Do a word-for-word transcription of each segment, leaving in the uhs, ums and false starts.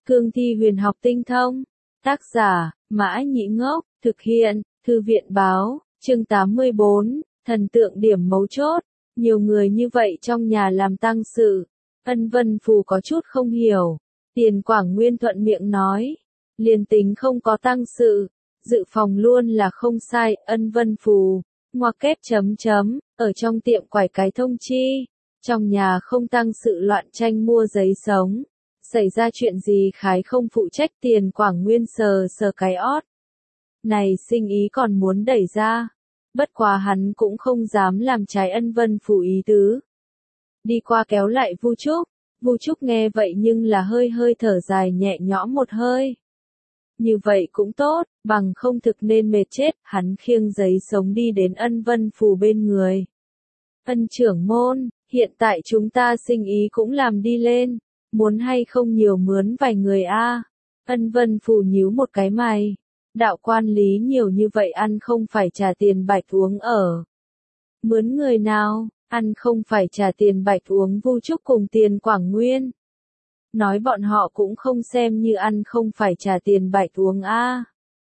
Cương thi huyền học tinh thông. Tác giả, Mã Nhĩ Ngốc, thực hiện, Thư viện báo, chương tám mươi bốn, thần tượng điểm mấu chốt. Nhiều người như vậy trong nhà làm tang sự. Ân Vân Phù có chút không hiểu. Tiền Quảng Nguyên thuận miệng nói. Liền tính không có tang sự, dự phòng luôn là không sai. Ân Vân Phù, ngoặc kép chấm chấm, ở trong tiệm quải cái thông chi. Trong nhà không tang sự loạn tranh mua giấy sống. Xảy ra chuyện gì khái không phụ trách. Tiền Quảng Nguyên sờ sờ cái ót. Này sinh ý còn muốn đẩy ra. Bất quá hắn cũng không dám làm trái Ân Vân Phù ý tứ. Đi qua kéo lại Vu Trúc. Vu Trúc nghe vậy nhưng là hơi hơi thở dài nhẹ nhõm một hơi. Như vậy cũng tốt, bằng không thực nên mệt chết. Hắn khiêng giấy sống đi đến Ân Vân Phù bên người. Ân trưởng môn, hiện tại chúng ta sinh ý cũng làm đi lên. Muốn hay không nhiều mướn vài người a? Ân Vân Phù nhíu một cái mày. Đạo quan lý nhiều như vậy ăn không phải trả tiền bạch uống ở. Mướn người nào, ăn không phải trả tiền bạch uống. Vu Trúc cùng Tiền Quảng Nguyên. Nói bọn họ cũng không xem như ăn không phải trả tiền bạch uống a.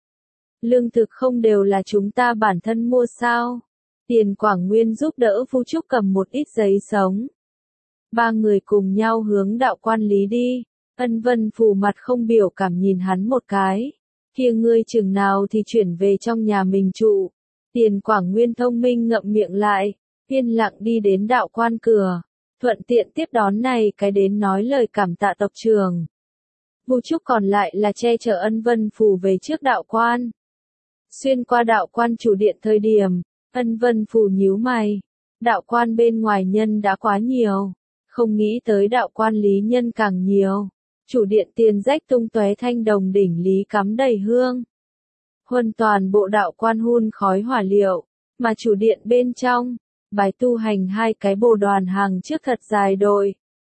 Lương thực không đều là chúng ta bản thân mua sao? Tiền Quảng Nguyên giúp đỡ Vu Trúc cầm một ít giấy sống. Ba người cùng nhau hướng đạo quan lý đi. Ân Vân Phù mặt không biểu cảm nhìn hắn một cái. Kia ngươi chừng nào thì chuyển về trong nhà mình trụ. Tiền Quảng Nguyên thông minh ngậm miệng lại, yên lặng đi đến đạo quan cửa, thuận tiện tiếp đón này cái đến nói lời cảm tạ tộc trưởng. Vu Trúc còn lại là che chở Ân Vân Phù về trước đạo quan. Xuyên qua đạo quan chủ điện thời điểm, Ân Vân Phù nhíu mày. Đạo quan bên ngoài nhân đã quá nhiều, không nghĩ tới đạo quan lý nhân càng nhiều. Chủ điện tiền rách tung tóe, thanh đồng đỉnh lý cắm đầy hương. Huân toàn bộ đạo quan hun khói hỏa liệu, mà chủ điện bên trong, bài tu hành hai cái bồ đoàn hàng trước thật dài đội.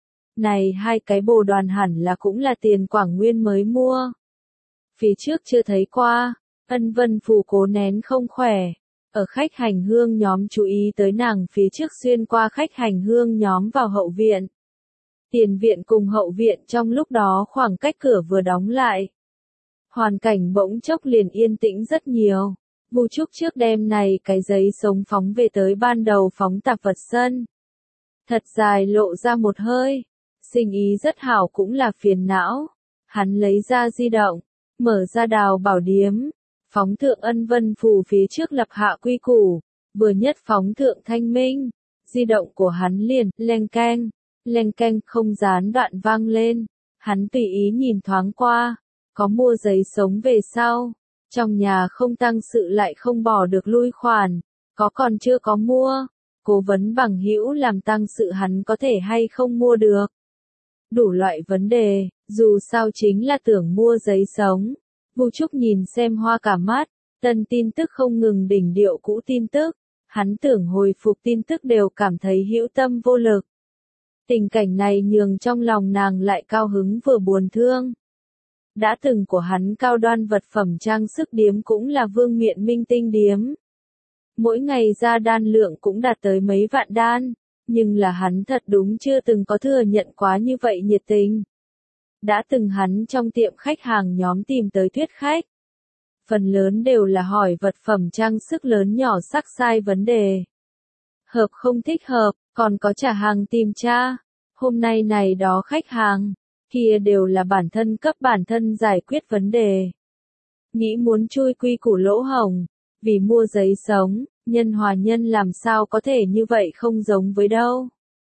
Này hai cái bồ đoàn hẳn là cũng là Tiền Quảng Nguyên mới mua. Phía trước chưa thấy qua, Ân Vân Phù cố nén không khỏe. Ở khách hành hương nhóm chú ý tới nàng phía trước xuyên qua khách hành hương nhóm vào hậu viện. Tiền viện cùng hậu viện trong lúc đó khoảng cách cửa vừa đóng lại. Hoàn cảnh bỗng chốc liền yên tĩnh rất nhiều. Vu Trúc trước đêm này cái giấy sống phóng về tới ban đầu phóng tạp vật sân. Thật dài lộ ra một hơi. Sinh ý rất hảo cũng là phiền não. Hắn lấy ra di động, mở ra đào bảo điếm. Phóng thượng Ân Vân Phù phía trước lập hạ quy củ. Vừa nhất phóng thượng thanh minh. Di động của hắn liền, leng keng. Leng keng không gián đoạn vang lên. Hắn tùy ý nhìn thoáng qua. Có mua giấy sống về sau. Trong nhà không tang sự lại không bỏ được lui khoản. Có còn chưa có mua. Cố vấn bằng hữu làm tang sự hắn có thể hay không mua được. Đủ loại vấn đề. Dù sao chính là tưởng mua giấy sống. Vu Trúc nhìn xem hoa cả mắt. Tân tin tức không ngừng đỉnh điệu cũ tin tức. Hắn tưởng hồi phục tin tức đều cảm thấy hữu tâm vô lực. Tình cảnh này nhường trong lòng nàng lại cao hứng vừa buồn thương. Đã từng của hắn cao đoan vật phẩm trang sức điếm cũng là Vương Miện Minh Tinh điếm. Mỗi ngày ra đan lượng cũng đạt tới mấy vạn đan, nhưng là hắn thật đúng chưa từng có thừa nhận quá như vậy nhiệt tình. Đã từng hắn trong tiệm khách hàng nhóm tìm tới thuyết khách. Phần lớn đều là hỏi vật phẩm trang sức lớn nhỏ sắc sai vấn đề. Hợp không thích hợp, còn có trả hàng tìm tra. Hôm nay này đó khách hàng, kia đều là bản thân cấp bản thân giải quyết vấn đề. Nghĩ muốn chui quy củ lỗ hổng, vì mua giấy sống, nhân hòa nhân làm sao có thể như vậy không giống với đâu.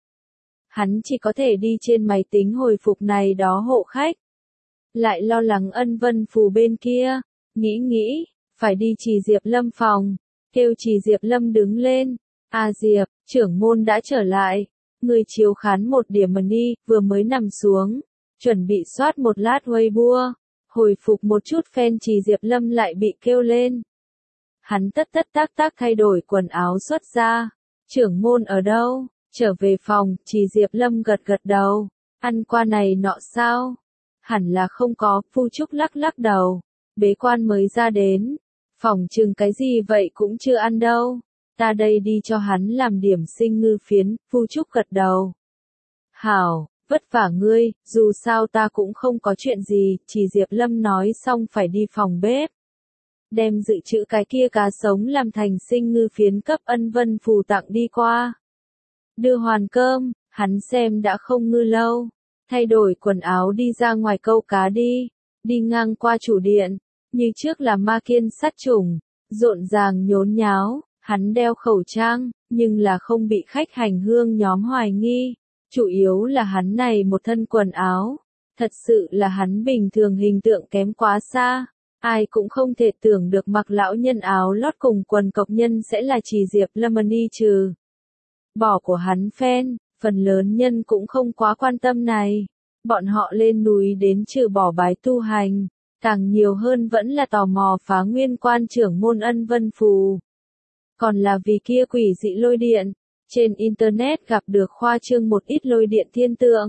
Hắn chỉ có thể đi trên máy tính hồi phục này đó hộ khách. Lại lo lắng Ân Vân Phù bên kia, nghĩ nghĩ, phải đi Trì Diệp Lâm phòng, kêu Trì Diệp Lâm đứng lên. A Diệp, trưởng môn đã trở lại. Người chiếu khán một điểm money, vừa mới nằm xuống. Chuẩn bị soát một lát Weibo. Hồi phục một chút fan Trì Diệp Lâm lại bị kêu lên. Hắn tất tất tác tác thay đổi quần áo xuất ra. Trưởng môn ở đâu? Trở về phòng, Trì Diệp Lâm gật gật đầu. Ăn qua này nọ sao? Hẳn là không có, Vu Trúc lắc lắc đầu. Bế quan mới ra đến. Phòng chừng cái gì vậy cũng chưa ăn đâu. Ta đây đi cho hắn làm điểm sinh ngư phiến. Vu Trúc gật đầu. Hảo, vất vả ngươi, dù sao ta cũng không có chuyện gì, chỉ Diệp Lâm nói xong phải đi phòng bếp. Đem dự trữ cái kia cá sống làm thành sinh ngư phiến cấp Ân Vân Phù tặng đi qua. Đưa hoàn cơm, hắn xem đã không ngư lâu. Thay đổi quần áo đi ra ngoài câu cá đi. Đi ngang qua chủ điện, như trước là ma kiên sát trùng, rộn ràng nhốn nháo, hắn đeo khẩu trang, nhưng là không bị khách hành hương nhóm hoài nghi. Chủ yếu là hắn này một thân quần áo, thật sự là hắn bình thường hình tượng kém quá xa. Ai cũng không thể tưởng được mặc lão nhân áo lót cùng quần cộc nhân sẽ là chỉ Diệp Lâm đi trừ. Bỏ của hắn fan, phần lớn nhân cũng không quá quan tâm này. Bọn họ lên núi đến trừ bỏ bái tu hành, càng nhiều hơn vẫn là tò mò phá nguyên quan trưởng môn Ân Vân Phù. Còn là vì kia quỷ dị lôi điện, trên internet gặp được khoa trương một ít lôi điện thiên tượng.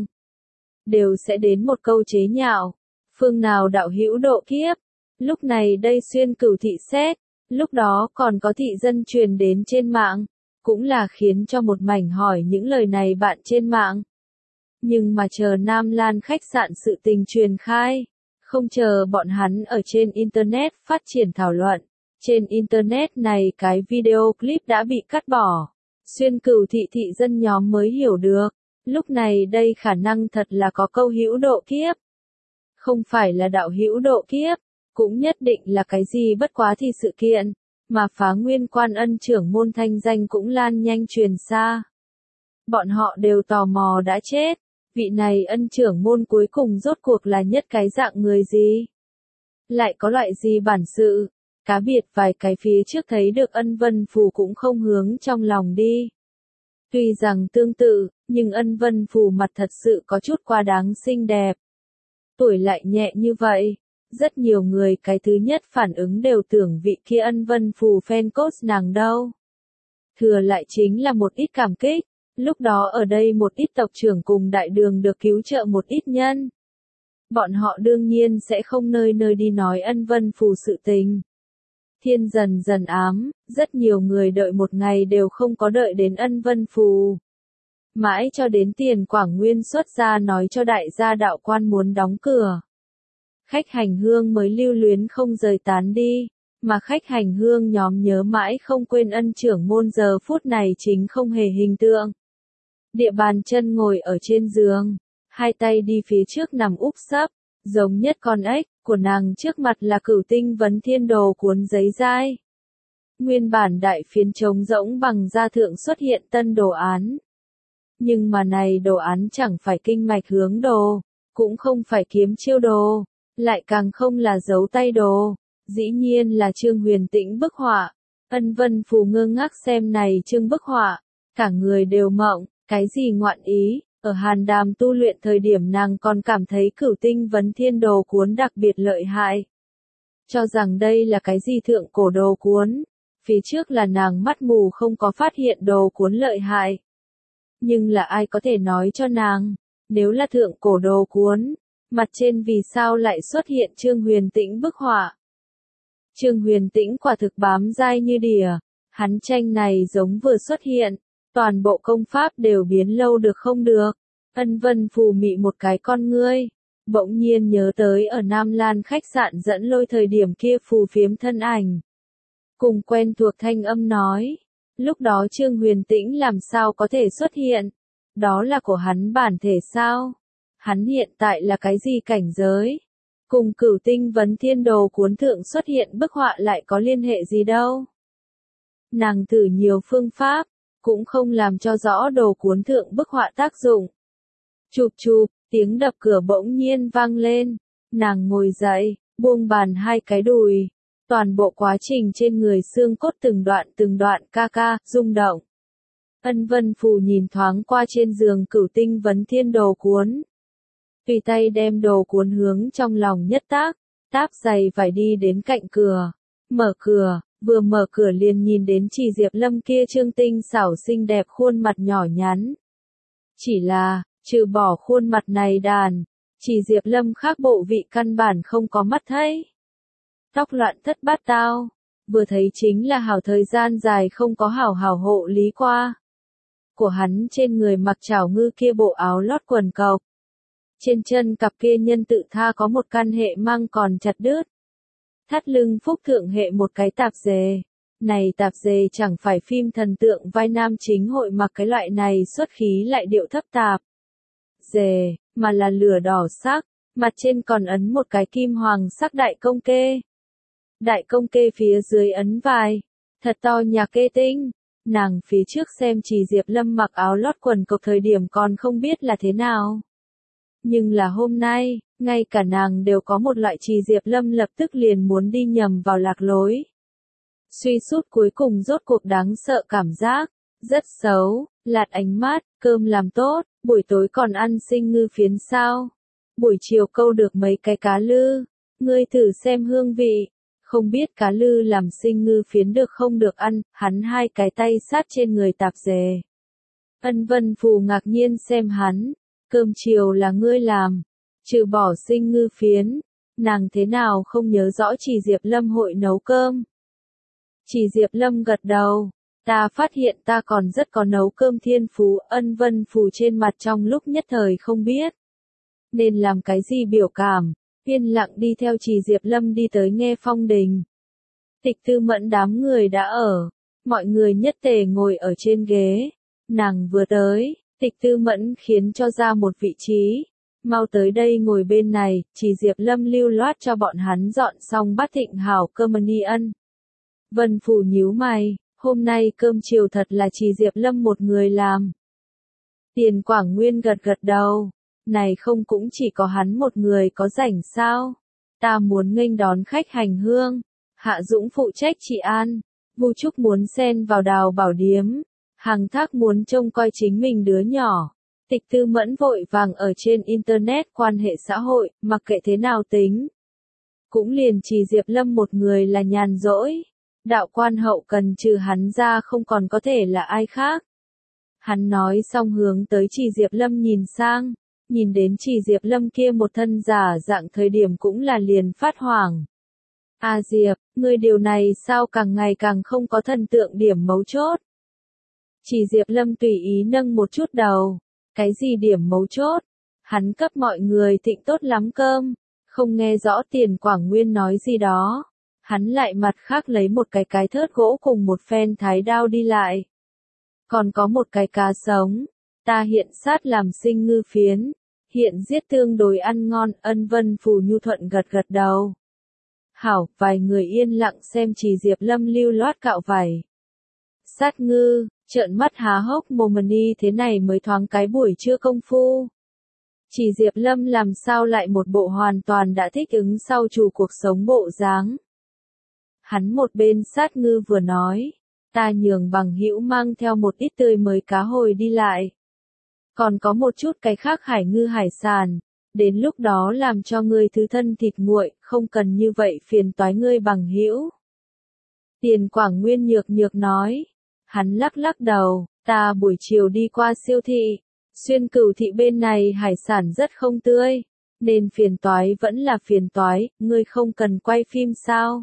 Đều sẽ đến một câu chế nhạo, phương nào đạo hữu độ kiếp. Lúc này đây xuyên cửu thị xét, lúc đó còn có thị dân truyền đến trên mạng, cũng là khiến cho một mảnh hỏi những lời này bạn trên mạng. Nhưng mà chờ Nam Lan khách sạn sự tình truyền khai, không chờ bọn hắn ở trên internet phát triển thảo luận, trên internet này cái video clip đã bị cắt bỏ. Xuyên cửu thị thị dân nhóm mới hiểu được, lúc này đây khả năng thật là có câu hữu độ kiếp. Không phải là đạo hữu độ kiếp, cũng nhất định là cái gì bất quá thì sự kiện, mà phá nguyên quan Ân trưởng môn thanh danh cũng lan nhanh truyền xa. Bọn họ đều tò mò đã chết, vị này Ân trưởng môn cuối cùng rốt cuộc là nhất cái dạng người gì? Lại có loại gì bản sự? Cá biệt vài cái phía trước thấy được Ân Vân Phù cũng không hướng trong lòng đi. Tuy rằng tương tự, nhưng Ân Vân Phù mặt thật sự có chút quá đáng xinh đẹp. Tuổi lại nhẹ như vậy, rất nhiều người cái thứ nhất phản ứng đều tưởng vị kia Ân Vân Phù fan cốt nàng đâu. Thừa lại chính là một ít cảm kích, lúc đó ở đây một ít tộc trưởng cùng đại đường được cứu trợ một ít nhân. Bọn họ đương nhiên sẽ không nơi nơi đi nói Ân Vân Phù sự tình. Thiên dần dần ám, rất nhiều người đợi một ngày đều không có đợi đến Ân Vân Phù. Mãi cho đến Tiền Quảng Nguyên xuất ra nói cho đại gia đạo quan muốn đóng cửa. Khách hành hương mới lưu luyến không rời tán đi, mà khách hành hương nhóm nhớ mãi không quên Ân trưởng môn giờ phút này chính không hề hình tượng. Địa bàn chân ngồi ở trên giường, hai tay đi phía trước nằm úp sấp, giống nhất con ếch, của nàng trước mặt là cửu tinh vấn thiên đồ cuốn giấy dai. Nguyên bản đại phiến trống rỗng bằng da thượng xuất hiện tân đồ án. Nhưng mà này đồ án chẳng phải kinh mạch hướng đồ, cũng không phải kiếm chiêu đồ, lại càng không là dấu tay đồ, dĩ nhiên là Trương Huyền Tĩnh bức họa. Ân Vân Phù ngơ ngác xem này trương bức họa, cả người đều mộng, cái gì ngoạn ý, ở Hàn Đàm tu luyện thời điểm nàng còn cảm thấy cửu tinh vấn thiên đồ cuốn đặc biệt lợi hại. Cho rằng đây là cái gì thượng cổ đồ cuốn, phía trước là nàng mắt mù không có phát hiện đồ cuốn lợi hại. Nhưng là ai có thể nói cho nàng, nếu là thượng cổ đồ cuốn, mặt trên vì sao lại xuất hiện Trương Huyền Tĩnh bức họa. Trương Huyền Tĩnh quả thực bám dai như đỉa, hắn tranh này giống vừa xuất hiện, toàn bộ công pháp đều biến lâu được không được. Ân Vân Phù mị một cái con ngươi, bỗng nhiên nhớ tới ở Nam Lan khách sạn dẫn lôi thời điểm kia phù phiếm thân ảnh. Cùng quen thuộc thanh âm nói, lúc đó Trương Huyền Tĩnh làm sao có thể xuất hiện, đó là của hắn bản thể sao, hắn hiện tại là cái gì cảnh giới, cùng cửu tinh vấn thiên đồ cuốn thượng xuất hiện bức họa lại có liên hệ gì đâu. Nàng thử nhiều phương pháp, cũng không làm cho rõ đồ cuốn thượng bức họa tác dụng. Chụp chụp, tiếng đập cửa bỗng nhiên vang lên, nàng ngồi dậy, buông bàn hai cái đùi, toàn bộ quá trình trên người xương cốt từng đoạn từng đoạn ca ca, rung động. Ân Vân Phù nhìn thoáng qua trên giường cửu tinh vấn thiên đồ cuốn. Tùy tay đem đồ cuốn hướng trong lòng nhất tác, táp giày vải đi đến cạnh cửa, mở cửa, vừa mở cửa liền nhìn đến chỉ Diệp Lâm kia trương tinh xảo xinh đẹp khuôn mặt nhỏ nhắn. Chỉ là, trừ bỏ khuôn mặt này đàn, chỉ Diệp Lâm khác bộ vị căn bản không có mắt thấy. Tóc loạn thất bát tao, vừa thấy chính là hảo thời gian dài không có hảo hảo hộ lý qua. của hắn trên người mặc chảo ngư kia bộ áo lót quần cộc. Trên chân cặp kia nhân tự tha có một căn hệ mang còn chặt đứt. Thắt lưng phúc thượng hệ một cái tạp dề. Này tạp dề chẳng phải phim thần tượng vai nam chính hội mặc cái loại này xuất khí lại điệu thấp tạp dề, mà là lửa đỏ sắc, mặt trên còn ấn một cái kim hoàng sắc đại công kê. Đại công kê phía dưới ấn vài, thật to nhà kê tinh. Nàng phía trước xem Trì Diệp Lâm mặc áo lót quần cộc thời điểm còn không biết là thế nào. Nhưng là hôm nay, ngay cả nàng đều có một loại Trì Diệp Lâm lập tức liền muốn đi nhầm vào lạc lối. Suy sút cuối cùng rốt cuộc đáng sợ cảm giác, rất xấu, lạt ánh mắt, cơm làm tốt, buổi tối còn ăn sinh ngư phiến sao. Buổi chiều câu được mấy cái cá lư, ngươi thử xem hương vị. Không biết cá lư làm sinh ngư phiến được không được ăn, hắn hai cái tay sát trên người tạp dề. Ân Vân Phù ngạc nhiên xem hắn, cơm chiều là ngươi làm, trừ bỏ sinh ngư phiến, nàng thế nào không nhớ rõ Trì Diệp Lâm hội nấu cơm. Trì Diệp Lâm gật đầu, ta phát hiện ta còn rất có nấu cơm thiên phú. Ân Vân Phù trên mặt trong lúc nhất thời không biết nên làm cái gì biểu cảm. Yên lặng đi theo Trì Diệp Lâm đi tới Nghe Phong Đình. Tịch Tư Mẫn đám người đã ở, mọi người nhất tề ngồi ở trên ghế. Nàng vừa tới, Tịch Tư Mẫn khiến cho ra một vị trí. Mau tới đây ngồi bên này, Trì Diệp Lâm lưu loát cho bọn hắn dọn xong bát thịnh hảo cơm ni ân. Vân Phù nhíu mày, hôm nay cơm chiều thật là Trì Diệp Lâm một người làm. Tiền Quảng Nguyên gật gật đầu. Này không cũng chỉ có hắn một người có rảnh sao? Ta muốn nghênh đón khách hành hương. Hạ Dũng phụ trách trị an. Vu Trúc muốn xen vào Đào Bảo Điếm. Hằng Thác muốn trông coi chính mình đứa nhỏ. Tịch Tư Mẫn vội vàng ở trên Internet quan hệ xã hội, mặc kệ thế nào tính. Cũng liền Trì Diệp Lâm một người là nhàn rỗi. Đạo quan hậu cần trừ hắn ra không còn có thể là ai khác. Hắn nói xong hướng tới Trì Diệp Lâm nhìn sang. Nhìn đến Trì Diệp Lâm kia một thân giả dạng thời điểm cũng là liền phát hoảng. A Diệp, ngươi điều này sao càng ngày càng không có thần tượng điểm mấu chốt. Trì Diệp Lâm tùy ý nâng một chút đầu. Cái gì điểm mấu chốt? Hắn cấp mọi người thịnh tốt lắm cơm. Không nghe rõ Tiền Quảng Nguyên nói gì đó. Hắn lại mặt khác lấy một cái cái thớt gỗ cùng một phen thái đao đi lại. Còn có một cái cá sống. Ta hiện sát làm sinh ngư phiến, hiện giết tương đối ăn ngon. Ân Vân Phù nhu thuận gật gật đầu. Hảo, vài người yên lặng xem Trì Diệp Lâm lưu loát cạo vải. Sát ngư, trợn mắt há hốc mồm đi thế này mới thoáng cái buổi trưa công phu. Trì Diệp Lâm làm sao lại một bộ hoàn toàn đã thích ứng sau chủ cuộc sống bộ dáng. Hắn một bên sát ngư vừa nói, ta nhường bằng hữu mang theo một ít tươi mới cá hồi đi lại. Còn có một chút cái khác hải ngư hải sản, đến lúc đó làm cho ngươi thứ thân thịt nguội, không cần như vậy phiền toái ngươi bằng hữu. Tiền Quảng Nguyên nhược nhược nói, hắn lắc lắc đầu, ta buổi chiều đi qua siêu thị, Xuyên Cửu thị bên này hải sản rất không tươi, nên phiền toái vẫn là phiền toái, ngươi không cần quay phim sao?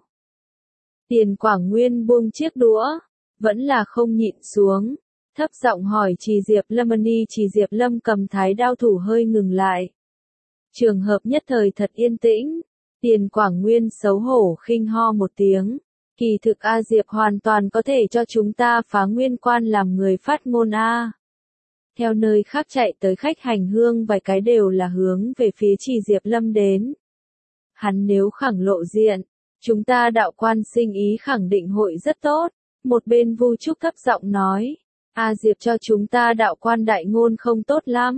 Tiền Quảng Nguyên buông chiếc đũa, vẫn là không nhịn xuống. Thấp giọng hỏi Trì Diệp Lâm Ni. Trì Diệp Lâm cầm thái đao thủ hơi ngừng lại. Trường hợp nhất thời thật yên tĩnh. Tiền Quảng Nguyên xấu hổ khinh ho một tiếng. Kỳ thực A Diệp hoàn toàn có thể cho chúng ta phá nguyên quan làm người phát ngôn A. Theo nơi khác chạy tới khách hành hương vài cái đều là hướng về phía Trì Diệp Lâm đến. Hắn nếu khẳng lộ diện, chúng ta đạo quan sinh ý khẳng định hội rất tốt. Một bên Vu Trúc thấp giọng nói. A Diệp cho chúng ta đạo quan đại ngôn không tốt lắm.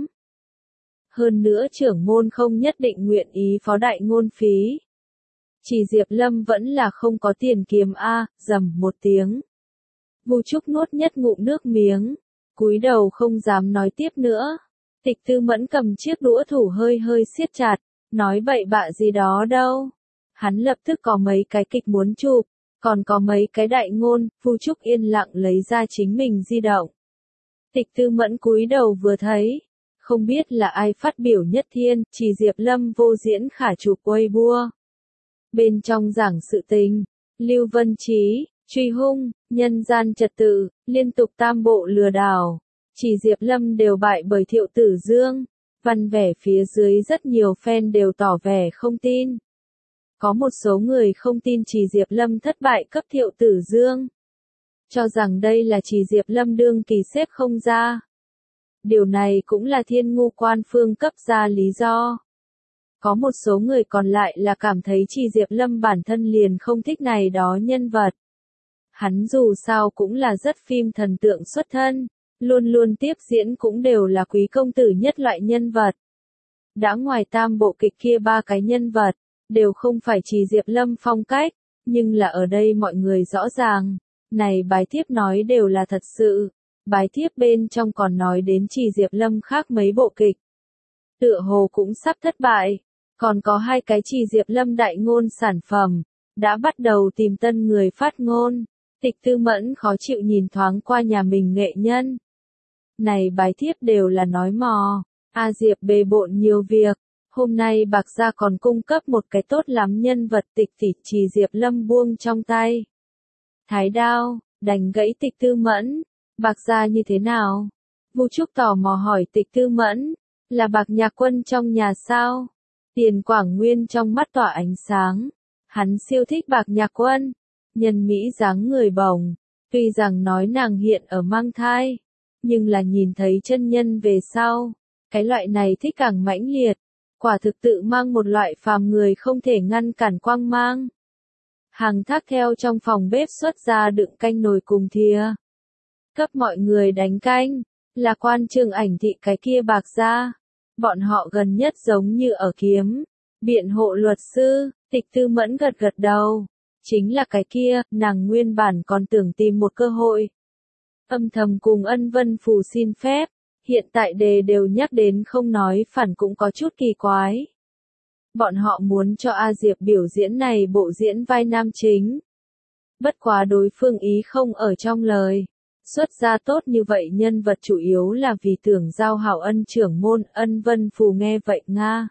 Hơn nữa trưởng môn không nhất định nguyện ý phó đại ngôn phí. Trì Diệp Lâm vẫn là không có tiền kiếm A, rầm một tiếng. Vu Trúc nuốt nhất ngụm nước miếng, cúi đầu không dám nói tiếp nữa. Tịch Tư Mẫn cầm chiếc đũa thủ hơi hơi siết chặt, nói bậy bạ gì đó đâu. Hắn lập tức có mấy cái kịch muốn chụp. Còn có mấy cái đại ngôn. Vu Trúc yên lặng lấy ra chính mình di động. Tịch Tư Mẫn cúi đầu vừa thấy, không biết là ai phát biểu nhất thiên. Trì Diệp Lâm vô diễn khả chụp Weibo. Bên trong giảng sự tình, Lưu Vân Trí, truy hung, nhân gian trật tự, liên tục tam bộ lừa đảo. Chỉ Diệp Lâm đều bại bởi Thiệu Tử Dương. Văn vẻ phía dưới rất nhiều fan đều tỏ vẻ không tin. Có một số người không tin Chỉ Diệp Lâm thất bại cấp Thiệu Tử Dương. Cho rằng đây là Chỉ Diệp Lâm đương kỳ xếp không ra. Điều này cũng là Thiên Ngu Quan Phương cấp ra lý do. Có một số người còn lại là cảm thấy Chỉ Diệp Lâm bản thân liền không thích này đó nhân vật. Hắn dù sao cũng là rất phim thần tượng xuất thân, luôn luôn tiếp diễn cũng đều là quý công tử nhất loại nhân vật. Đã ngoài tam bộ kịch kia ba cái nhân vật, đều không phải Chỉ Diệp Lâm phong cách, nhưng là ở đây mọi người rõ ràng, này bài thiếp nói đều là thật sự. Bài thiếp bên trong còn nói đến Chỉ Diệp Lâm khác mấy bộ kịch. Tựa hồ cũng sắp thất bại, còn có hai cái Chỉ Diệp Lâm đại ngôn sản phẩm, đã bắt đầu tìm tân người phát ngôn. Tịch Tư Mẫn khó chịu nhìn thoáng qua nhà mình nghệ nhân. Này bài thiếp đều là nói mò, A Diệp bề bộn nhiều việc, hôm nay Bạc Gia còn cung cấp một cái tốt lắm nhân vật tịch tỷ Chỉ Diệp Lâm buông trong tay. Thái đao, đánh gãy Tịch Tư Mẫn, Bạc Gia như thế nào? Vu Trúc tò mò hỏi Tịch Tư Mẫn, là Bạc Nhạc Quân trong nhà sao? Tiền Quảng Nguyên trong mắt tỏa ánh sáng, hắn siêu thích Bạc Nhạc Quân. Nhân Mỹ dáng người bồng, tuy rằng nói nàng hiện ở mang thai, nhưng là nhìn thấy chân nhân về sau, cái loại này thích càng mãnh liệt, quả thực tự mang một loại phàm người không thể ngăn cản quang mang. Hàng Thác theo trong phòng bếp xuất ra đựng canh nồi cùng thìa, cấp mọi người đánh canh, là Quan Trường Ảnh thị cái kia Bạc Gia, bọn họ gần nhất giống như ở kiếm, biện hộ luật sư. Tịch Tư Mẫn gật gật đầu. Chính là cái kia, nàng nguyên bản còn tưởng tìm một cơ hội. Âm thầm cùng Ân Vân Phù xin phép, hiện tại đề đều nhắc đến không nói phản cũng có chút kỳ quái. Bọn họ muốn cho A Diệp biểu diễn này bộ diễn vai nam chính. Bất quá đối phương ý không ở trong lời. Xuất ra tốt như vậy nhân vật chủ yếu là vì tưởng giao hảo Ân trưởng môn. Ân Vân Phù nghe vậy nga.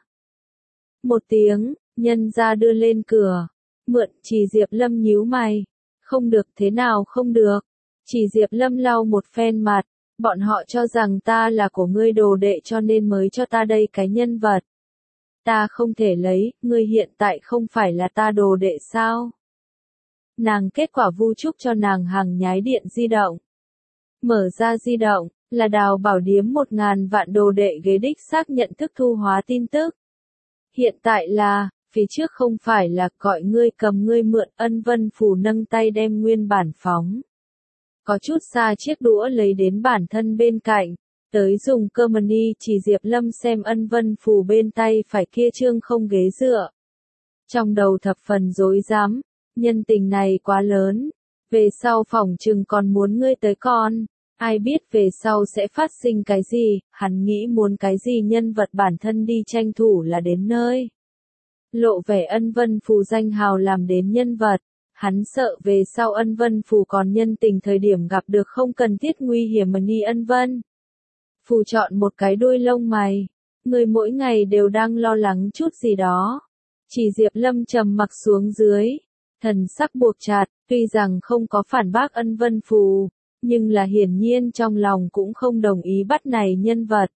Một tiếng, nhân ra đưa lên cửa. Mượn. Chỉ Diệp Lâm nhíu mày. Không được, thế nào không được? Chỉ Diệp Lâm lau một phen mặt. Bọn họ cho rằng ta là của ngươi đồ đệ cho nên mới cho ta đây cái nhân vật. Ta không thể lấy, ngươi hiện tại không phải là ta đồ đệ sao? Nàng kết quả Vu Trúc cho nàng hàng nhái điện di động. Mở ra di động, là Đào Bảo Điếm một ngàn vạn đồ đệ ghế đích xác nhận thức thu hóa tin tức. Hiện tại là, phía trước không phải là gọi ngươi cầm ngươi mượn. Ân Vân Phù nâng tay đem nguyên bản phóng. Có chút xa chiếc đũa lấy đến bản thân bên cạnh, tới dùng cơ mani. Chỉ Diệp Lâm xem Ân Vân Phù bên tay phải kia trương không ghế dựa. Trong đầu thập phần rối rắm, nhân tình này quá lớn, về sau phỏng chừng còn muốn ngươi tới con, ai biết về sau sẽ phát sinh cái gì, hắn nghĩ muốn cái gì nhân vật bản thân đi tranh thủ là đến nơi. Lộ vẻ Ân Vân Phù danh hào làm đến nhân vật. Hắn sợ về sau Ân Vân Phù còn nhân tình thời điểm gặp được không cần thiết nguy hiểm mà ni Ân Vân. Phù chọn một cái đuôi lông mày. Người mỗi ngày đều đang lo lắng chút gì đó. Chỉ Diệp Lâm trầm mặc xuống dưới. Thần sắc buộc chặt, tuy rằng không có phản bác Ân Vân Phù, nhưng là hiển nhiên trong lòng cũng không đồng ý bắt này nhân vật.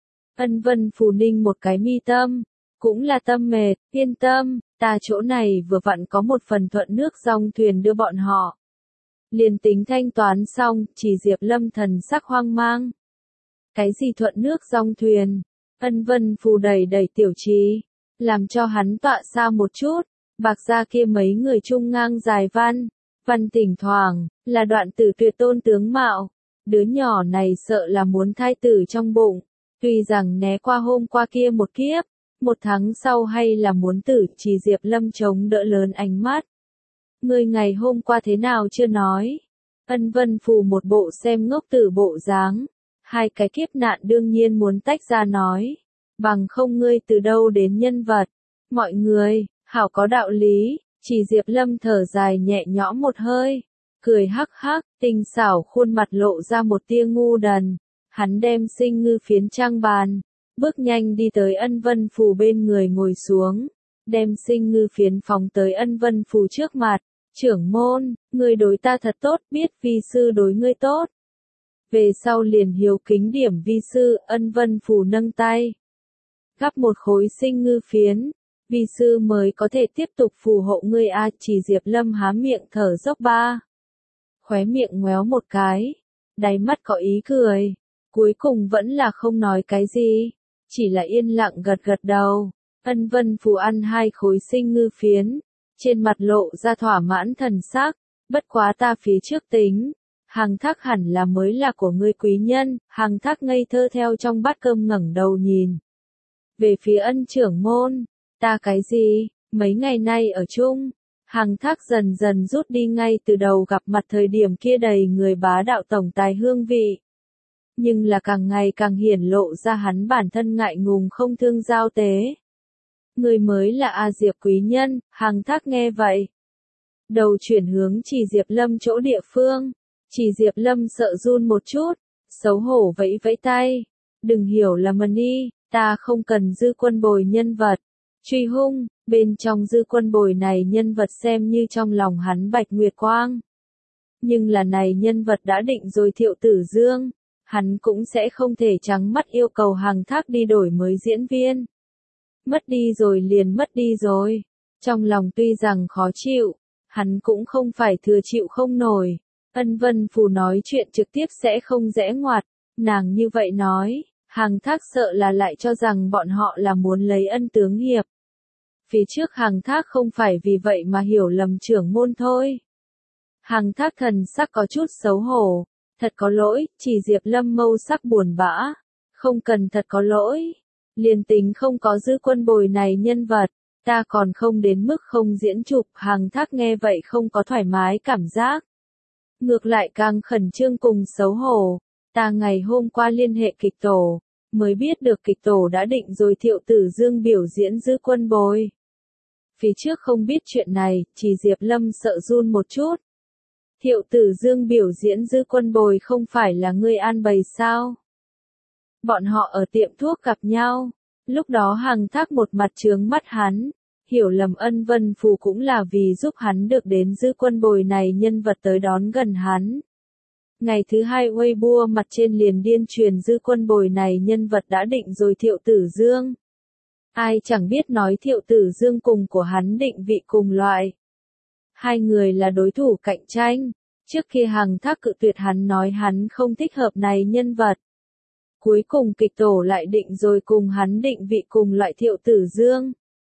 Ân Vân Phù ninh một cái mi tâm. Cũng là tâm mệt, yên tâm, ta chỗ này vừa vặn có một phần thuận nước dòng thuyền đưa bọn họ. Liền tính thanh toán xong, Chỉ Diệp Lâm thần sắc hoang mang. Cái gì thuận nước dòng thuyền? Ân Vân Phù đẩy đẩy Tiểu Trì, làm cho hắn tọa xa một chút. Bạc Gia kia mấy người trung ngang dài văn, văn thỉnh thoảng, là đoạn tử tuyệt tôn tướng mạo. Đứa nhỏ này sợ là muốn thai tử trong bụng, tuy rằng né qua hôm qua kia một kiếp. Một tháng sau hay là muốn tử. Chỉ Diệp Lâm chống đỡ lớn ánh mắt. Ngươi ngày hôm qua thế nào chưa nói? Ân Vân Phù một bộ xem ngốc tử bộ dáng. Hai cái kiếp nạn đương nhiên muốn tách ra nói. Bằng không ngươi từ đâu đến nhân vật. Mọi người, hảo có đạo lý. Chỉ Diệp Lâm thở dài nhẹ nhõm một hơi. Cười hắc hắc, tinh xảo khuôn mặt lộ ra một tia ngu đần. Hắn đem sinh ngư phiến trang bàn. Bước nhanh đi tới Ân Vân Phù bên người ngồi xuống, đem sinh ngư phiến phóng tới Ân Vân Phù trước mặt. Trưởng môn, ngươi đối ta thật tốt, biết vi sư đối ngươi tốt. về sau liền hiếu kính điểm vi sư. Ân Vân Phù nâng tay, gắp một khối sinh ngư phiến, vi sư mới có thể tiếp tục phù hộ ngươi a. Chỉ Diệp Lâm há miệng thở dốc ba, khóe miệng ngoéo một cái, đáy mắt có ý cười, cuối cùng vẫn là không nói cái gì, chỉ là yên lặng gật gật đầu. Ân Vân Phù ăn hai khối sinh ngư phiến, trên mặt lộ ra thỏa mãn thần sắc, bất quá ta phía trước tính, Hằng Thác hẳn là mới là của ngươi quý nhân. Hằng Thác ngây thơ theo trong bát cơm ngẩng đầu nhìn về phía Ân trưởng môn, ta cái gì, mấy ngày nay ở chung. Hằng Thác dần dần rút đi ngay từ đầu gặp mặt thời điểm kia đầy người bá đạo tổng tài hương vị. Nhưng là càng ngày càng hiển lộ ra hắn bản thân ngại ngùng không thương giao tế. Người mới là A Diệp quý nhân. Hằng Thác nghe vậy, đầu chuyển hướng Chỉ Diệp Lâm chỗ địa phương. Chỉ Diệp Lâm sợ run một chút, xấu hổ vẫy vẫy tay, đừng hiểu lầm đi, ta không cần Dư Quân Bồi nhân vật. Truy hung, bên trong Dư Quân Bồi này nhân vật xem như trong lòng hắn Bạch Nguyệt Quang. Nhưng là này nhân vật đã định rồi Thiệu Tử Dương, hắn cũng sẽ không thể trắng mắt yêu cầu Hằng Thác đi đổi mới diễn viên. Mất đi rồi liền mất đi rồi, trong lòng tuy rằng khó chịu, hắn cũng không phải thừa chịu không nổi. Ân Vân Phù nói chuyện trực tiếp sẽ không rẽ ngoặt, nàng như vậy nói, Hằng Thác sợ là lại cho rằng bọn họ là muốn lấy ân tướng hiệp. Phía trước Hằng Thác không phải vì vậy mà hiểu lầm trưởng môn thôi. Hằng Thác thần sắc có chút xấu hổ, thật có lỗi. Chỉ Diệp Lâm mâu sắc buồn bã, không cần thật có lỗi, liền tính không có Dư Quân Bồi này nhân vật, ta còn không đến mức không diễn chụp. Hằng Thác nghe vậy không có thoải mái cảm giác, ngược lại càng khẩn trương cùng xấu hổ. Ta ngày hôm qua liên hệ kịch tổ, mới biết được kịch tổ đã định rồi Thiệu Tử Dương biểu diễn Dư Quân Bồi. Phía trước không biết chuyện này, Chỉ Diệp Lâm sợ run một chút. Thiệu Tử Dương biểu diễn Dư Quân Bồi không phải là ngươi an bày sao? Bọn họ ở tiệm thuốc gặp nhau, lúc đó Hằng Thác một mặt trướng mắt hắn, hiểu lầm Ân Vân Phù cũng là vì giúp hắn được đến Dư Quân Bồi này nhân vật tới đón gần hắn. Ngày thứ hai Weibo mặt trên liền điên truyền Dư Quân Bồi này nhân vật đã định rồi Thiệu Tử Dương. Ai chẳng biết nói Thiệu Tử Dương cùng của hắn định vị cùng loại. Hai người là đối thủ cạnh tranh, trước khi Hằng Thác cự tuyệt hắn nói hắn không thích hợp này nhân vật. Cuối cùng kịch tổ lại định rồi cùng hắn định vị cùng loại Thiệu Tử Dương.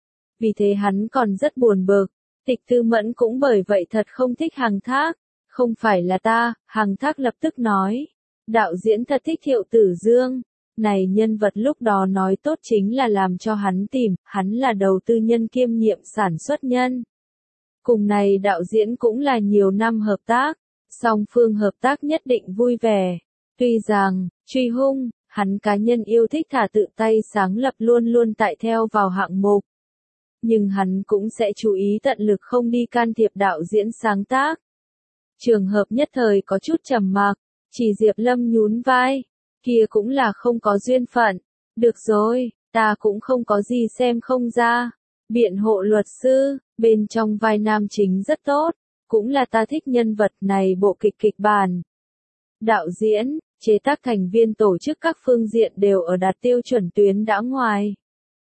Vì thế hắn còn rất buồn bực, Tịch Tư Mẫn cũng bởi vậy thật không thích Hằng Thác. Không phải là ta, Hằng Thác lập tức nói. Đạo diễn thật thích Thiệu Tử Dương. Này nhân vật lúc đó nói tốt chính là làm cho hắn tìm, hắn là đầu tư nhân kiêm nhiệm sản xuất nhân. Cùng này đạo diễn cũng là nhiều năm hợp tác, song phương hợp tác nhất định vui vẻ. Tuy rằng, truy hung, hắn cá nhân yêu thích thả tự tay sáng lập luôn luôn tại theo vào hạng mục. Nhưng hắn cũng sẽ chú ý tận lực không đi can thiệp đạo diễn sáng tác. Trường hợp nhất thời có chút trầm mặc, Chỉ Diệp Lâm nhún vai, kia cũng là không có duyên phận. Được rồi, ta cũng không có gì xem không ra. Biện hộ luật sư, bên trong vai nam chính rất tốt, cũng là ta thích nhân vật này. Bộ kịch kịch bản, đạo diễn, chế tác thành viên tổ chức các phương diện đều ở đạt tiêu chuẩn tuyến đã ngoài.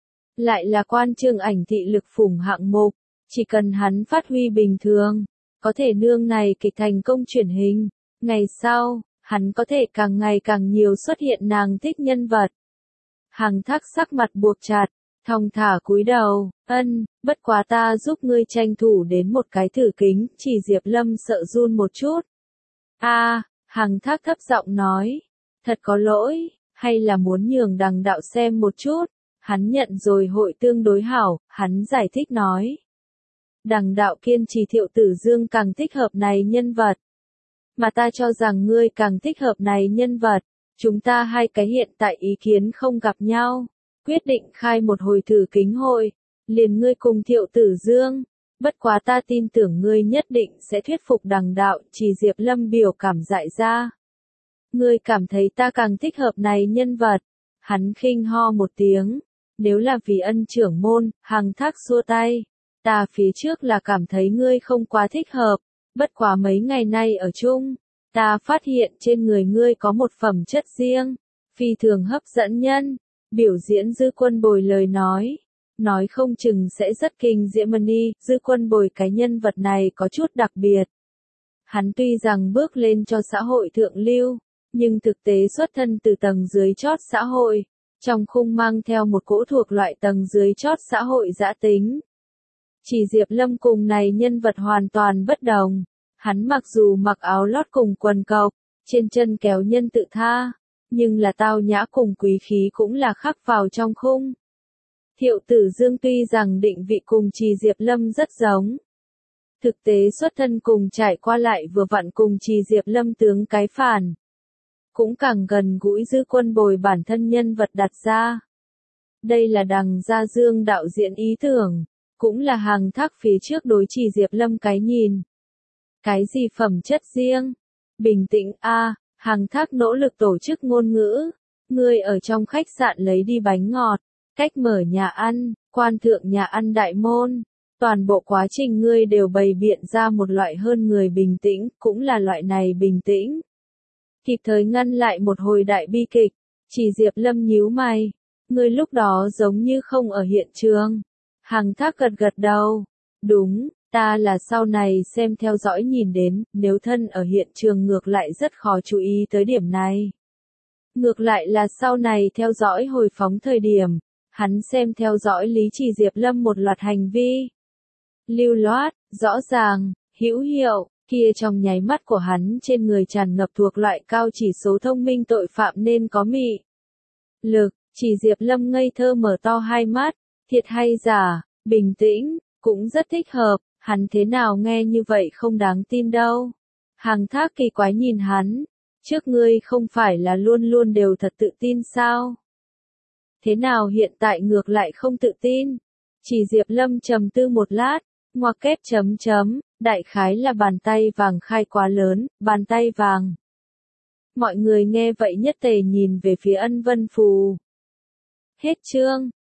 Lại là quan trường ảnh thị lực phủng hạng mục, chỉ cần hắn phát huy bình thường, có thể nương này kịch thành công truyền hình. Ngày sau, hắn có thể càng ngày càng nhiều xuất hiện nàng thích nhân vật. Hằng Thác sắc mặt buộc chặt, thong thả cúi đầu, ân, bất quá ta giúp ngươi tranh thủ đến một cái thử kính. Chỉ Diệp Lâm sợ run một chút. A, à, Hằng Thác thấp giọng nói, thật có lỗi, hay là muốn nhường Đằng đạo xem một chút. Hắn nhận rồi hội tương đối hảo, hắn giải thích nói. Đằng đạo kiên trì Thiệu Tử Dương càng thích hợp này nhân vật. Mà ta cho rằng ngươi càng thích hợp này nhân vật. Chúng ta hai cái hiện tại ý kiến không gặp nhau. Quyết định khai một hồi thử kính hội. Liền ngươi cùng Thiệu Tử Dương. Bất quá ta tin tưởng ngươi nhất định sẽ thuyết phục Đằng đạo. Chỉ Diệp Lâm biểu cảm dại ra. Ngươi cảm thấy ta càng thích hợp này nhân vật. Hắn khinh ho một tiếng. Nếu là vì Ân trưởng môn, Hằng Thác xua tay. Ta phía trước là cảm thấy ngươi không quá thích hợp. Bất quá mấy ngày nay ở chung, Ta phát hiện trên người ngươi có một phẩm chất riêng, phi thường hấp dẫn nhân. Biểu diễn Dư Quân Bồi lời nói. Nói không chừng sẽ rất kinh diễm mani, Dư Quân Bồi cái nhân vật này có chút đặc biệt. Hắn tuy rằng bước lên cho xã hội thượng lưu, nhưng thực tế xuất thân từ tầng dưới chót xã hội, trong khung mang theo một cỗ thuộc loại tầng dưới chót xã hội dã tính. Chỉ Diệp Lâm cùng này nhân vật hoàn toàn bất đồng, hắn mặc dù mặc áo lót cùng quần cộc, trên chân kéo nhân tự tha, nhưng là tao nhã cùng quý khí cũng là khắc vào trong khung. Thiệu Tử Dương tuy rằng định vị cùng Trì Diệp Lâm rất giống, thực tế xuất thân cùng trải qua lại vừa vặn cùng Trì Diệp Lâm tướng cái phản. Cũng càng gần gũi Dư Quân Bồi bản thân nhân vật đặt ra. Đây là Đằng Gia Dương đạo diễn ý tưởng, cũng là Hàng Thác phía trước đối Trì Diệp Lâm cái nhìn. Cái gì phẩm chất riêng? Bình tĩnh a, à, Hàng Thác nỗ lực tổ chức ngôn ngữ. Ngươi ở trong khách sạn lấy đi bánh ngọt, cách mở nhà ăn, quan thượng nhà ăn đại môn. Toàn bộ quá trình ngươi đều bày biện ra một loại hơn người bình tĩnh, cũng là loại này bình tĩnh. Kịp thời ngăn lại một hồi đại bi kịch, Chỉ Diệp Lâm nhíu mày. Ngươi lúc đó giống như không ở hiện trường. Hàng Thác gật gật đầu. Đúng, ta là sau này xem theo dõi nhìn đến, nếu thân ở hiện trường ngược lại rất khó chú ý tới điểm này. Ngược lại là sau này theo dõi hồi phóng thời điểm, hắn xem theo dõi Lý Chỉ Diệp Lâm một loạt hành vi. Lưu loát, rõ ràng, hữu hiệu, kia trong nháy mắt của hắn trên người tràn ngập thuộc loại cao chỉ số thông minh tội phạm nên có mị lực. Chỉ Diệp Lâm ngây thơ mở to hai mắt, thiệt hay giả, bình tĩnh, cũng rất thích hợp, hắn thế nào nghe như vậy không đáng tin đâu. Hàng Thác kỳ quái nhìn hắn, trước ngươi không phải là luôn luôn đều thật tự tin sao? Thế nào hiện tại ngược lại không tự tin? Chỉ Diệp Lâm trầm tư một lát, ngoặc kép chấm chấm, đại khái là bàn tay vàng khai quá lớn, bàn tay vàng. Mọi người nghe vậy nhất tề nhìn về phía Ân Vân Phù. Hết chương.